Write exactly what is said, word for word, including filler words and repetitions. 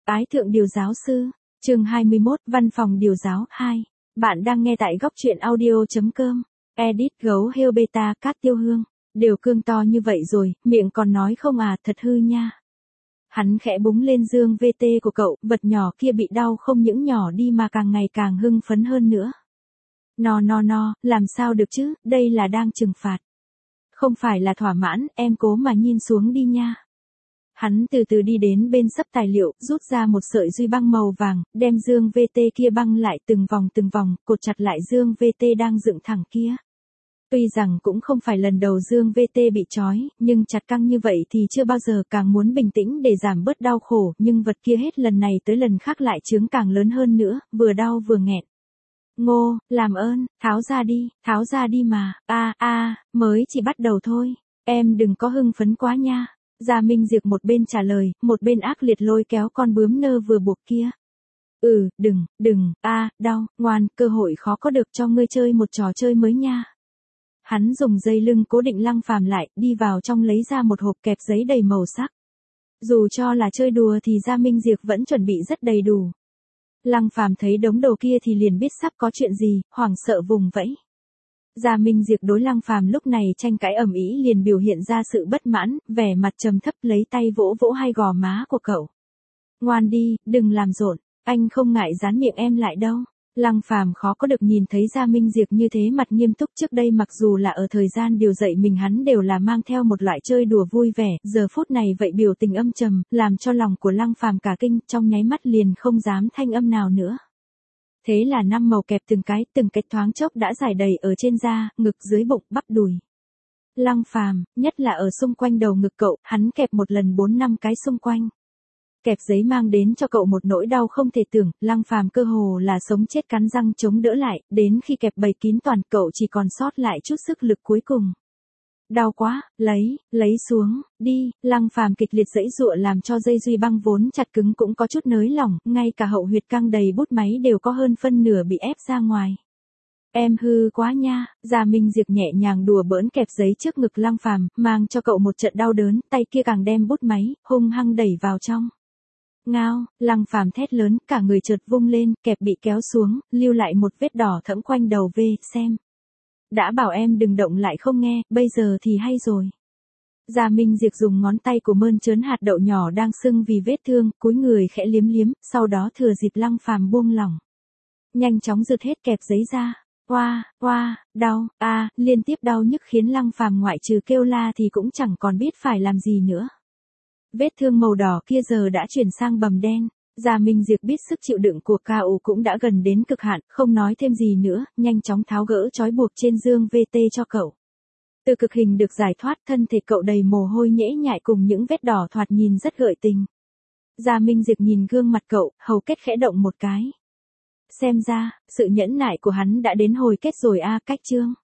Ái thượng điều giáo sư, chương hai mươi mốt, văn phòng điều giáo hai. Bạn đang nghe tại góc truyện audio.com. Edit gấu heo beta Cát Tiêu Hương. Đều cương to như vậy rồi, miệng còn nói không à, thật hư nha. Hắn khẽ búng lên dương vê tê của cậu, vật nhỏ kia bị đau không những nhỏ đi mà càng ngày càng hưng phấn hơn nữa. No no no, làm sao được chứ, đây là đang trừng phạt. Không phải là thỏa mãn, em cố mà nhìn xuống đi nha. Hắn từ từ đi đến bên sấp tài liệu, rút ra một sợi duy băng màu vàng, đem dương vê tê kia băng lại từng vòng từng vòng, cột chặt lại dương vê tê đang dựng thẳng kia. Tuy rằng cũng không phải lần đầu dương vê tê bị trói, nhưng chặt căng như vậy thì chưa bao giờ, càng muốn bình tĩnh để giảm bớt đau khổ, nhưng vật kia hết lần này tới lần khác lại chướng càng lớn hơn nữa, vừa đau vừa nghẹn. Ngô, làm ơn, tháo ra đi, tháo ra đi mà, a a, mới chỉ bắt đầu thôi, em đừng có hưng phấn quá nha. Gia Minh Diệp một bên trả lời, một bên ác liệt lôi kéo con bướm nơ vừa buộc kia. Ừ, đừng, đừng, a, đau, ngoan, cơ hội khó có được cho ngươi chơi một trò chơi mới nha. Hắn dùng dây lưng cố định Lăng Phàm lại, đi vào trong lấy ra một hộp kẹp giấy đầy màu sắc. Dù cho là chơi đùa thì Gia Minh Diệp vẫn chuẩn bị rất đầy đủ. Lăng Phàm thấy đống đồ kia thì liền biết sắp có chuyện gì, hoảng sợ vùng vẫy. Gia Minh Diệp đối Lăng Phàm lúc này tranh cãi ầm ĩ liền biểu hiện ra sự bất mãn, vẻ mặt trầm thấp lấy tay vỗ vỗ hai gò má của cậu. Ngoan đi, đừng làm rộn, anh không ngại dán miệng em lại đâu. Lăng Phàm khó có được nhìn thấy Gia Minh Diệp như thế mặt nghiêm túc, trước đây mặc dù là ở thời gian điều dạy mình hắn đều là mang theo một loại chơi đùa vui vẻ, giờ phút này vậy biểu tình âm trầm, làm cho lòng của Lăng Phàm cả kinh, trong nháy mắt liền không dám thanh âm nào nữa. Thế là năm màu kẹp từng cái, từng cái thoáng chốc đã giải đầy ở trên da, ngực, dưới bụng, bắp đùi. Lăng Phàm, nhất là ở xung quanh đầu ngực cậu, hắn kẹp một lần bốn năm cái xung quanh. Kẹp giấy mang đến cho cậu một nỗi đau không thể tưởng, Lăng Phàm cơ hồ là sống chết cắn răng chống đỡ lại, đến khi kẹp bầy kín toàn cậu chỉ còn sót lại chút sức lực cuối cùng. Đau quá, lấy, lấy xuống, đi, Lăng Phàm kịch liệt giãy giụa làm cho dây duy băng vốn chặt cứng cũng có chút nới lỏng, ngay cả hậu huyệt căng đầy bút máy đều có hơn phân nửa bị ép ra ngoài. Em hư quá nha, Gia Minh Diệp nhẹ nhàng đùa bỡn kẹp giấy trước ngực Lăng Phàm, mang cho cậu một trận đau đớn, tay kia càng đem bút máy, hung hăng đẩy vào trong. Ngao, Lăng Phàm thét lớn, cả người chợt vung lên, kẹp bị kéo xuống, lưu lại một vết đỏ thẫm quanh đầu V, xem. Đã bảo em đừng động lại không nghe, bây giờ thì hay rồi. Gia Minh Diệp dùng ngón tay của mơn trớn hạt đậu nhỏ đang sưng vì vết thương, cúi người khẽ liếm liếm, sau đó thừa dịp Lăng Phàm buông lỏng. Nhanh chóng giật hết kẹp giấy ra. Oa, oa, đau, a, liên tiếp đau nhức khiến Lăng Phàm ngoại trừ kêu la thì cũng chẳng còn biết phải làm gì nữa. Vết thương màu đỏ kia giờ đã chuyển sang bầm đen. Gia Minh Diệp biết sức chịu đựng của ca u cũng đã gần đến cực hạn, không nói thêm gì nữa, nhanh chóng tháo gỡ trói buộc trên dương vê tê cho cậu. Từ cực hình được giải thoát, thân thể cậu đầy mồ hôi nhễ nhại cùng những vết đỏ thoạt nhìn rất gợi tình. Gia Minh Diệp nhìn gương mặt cậu, hầu kết khẽ động một cái. Xem ra, sự nhẫn nại của hắn đã đến hồi kết rồi a, cách chương.